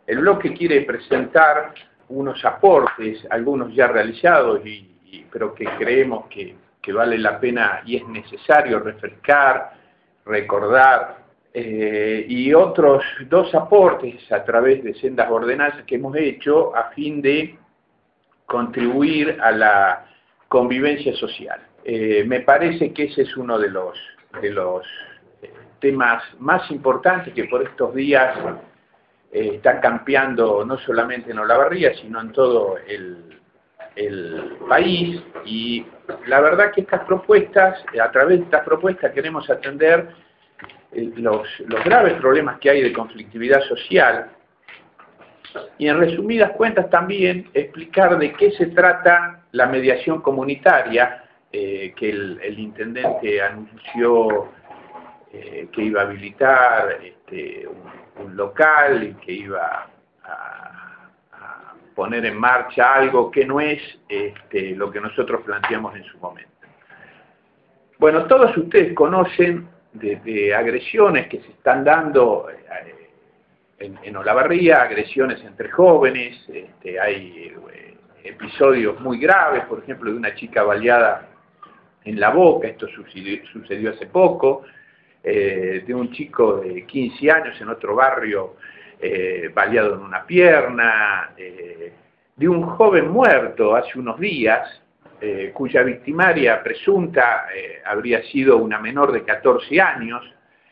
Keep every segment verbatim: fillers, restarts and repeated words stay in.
El bloque quiere presentar unos aportes, algunos ya realizados, y, y, pero que creemos que, que vale la pena y es necesario refrescar, recordar, eh, y otros dos aportes a través de sendas ordenanzas que hemos hecho a fin de contribuir a la convivencia social. Eh, me parece que ese es uno de los, de los eh, temas más importantes que por estos días eh, está campeando no solamente en Olavarría, sino en todo el, el país, y la verdad que estas propuestas, a través de estas propuestas queremos atender eh, los, los graves problemas que hay de conflictividad social, y en resumidas cuentas también explicar de qué se trata la mediación comunitaria eh, que el, el intendente anunció eh, que iba a habilitar este, un, un local y que iba a, a poner en marcha algo que no es este, lo que nosotros planteamos en su momento. Bueno, todos ustedes conocen de, de agresiones que se están dando eh, En, en Olavarría, agresiones entre jóvenes, este, hay eh, episodios muy graves, por ejemplo, de una chica baleada en la boca, esto sucedió, sucedió hace poco, eh, de un chico de quince años en otro barrio, eh, baleado en una pierna, eh, de un joven muerto hace unos días, eh, cuya victimaria presunta eh, habría sido una menor de catorce años,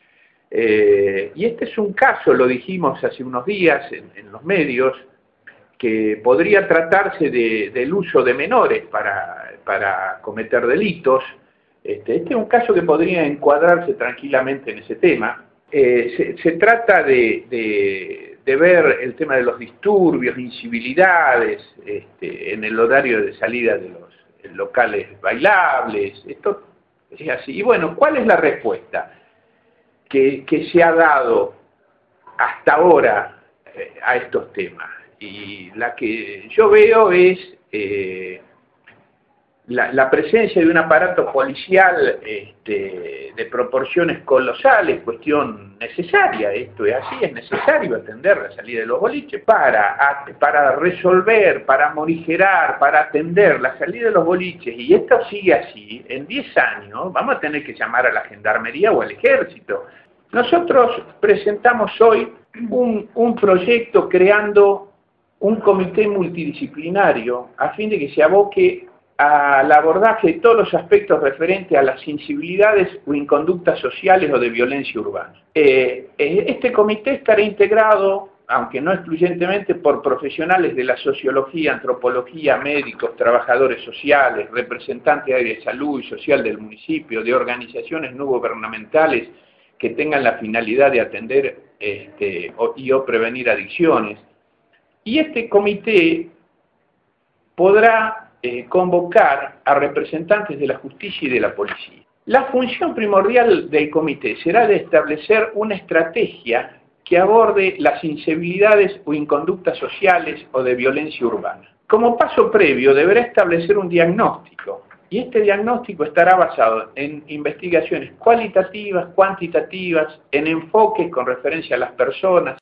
Eh, y este es un caso, lo dijimos hace unos días en, en los medios, que podría tratarse de, del uso de menores para, para cometer delitos. Este, este es un caso que podría encuadrarse tranquilamente en ese tema. Eh, se, se trata de, de, de ver el tema de los disturbios, incivilidades, este, en el horario de salida de los locales bailables. Esto es así. Y bueno, ¿cuál es la respuesta Que, que se ha dado hasta ahora eh, a estos temas? Y la que yo veo es eh, la, la presencia de un aparato policial este, de proporciones colosales, cuestión necesaria, esto es así, es necesario atender la salida de los boliches para, para resolver, para morigerar, para atender la salida de los boliches, y esto sigue así, en diez años vamos a tener que llamar a la gendarmería o al ejército. Nosotros presentamos hoy un, un proyecto creando un comité multidisciplinario a fin de que se aboque al abordaje de todos los aspectos referentes a las sensibilidades o inconductas sociales o de violencia urbana. Eh, este comité estará integrado, aunque no excluyentemente, por profesionales de la sociología, antropología, médicos, trabajadores sociales, representantes de área de salud y social del municipio, de organizaciones no gubernamentales que tengan la finalidad de atender este, o, y o prevenir adicciones. Y este comité podrá eh, convocar a representantes de la justicia y de la policía. La función primordial del comité será de establecer una estrategia que aborde las insensibilidades o inconductas sociales o de violencia urbana. Como paso previo deberá establecer un diagnóstico, y este diagnóstico estará basado en investigaciones cualitativas, cuantitativas, en enfoques con referencia a las personas,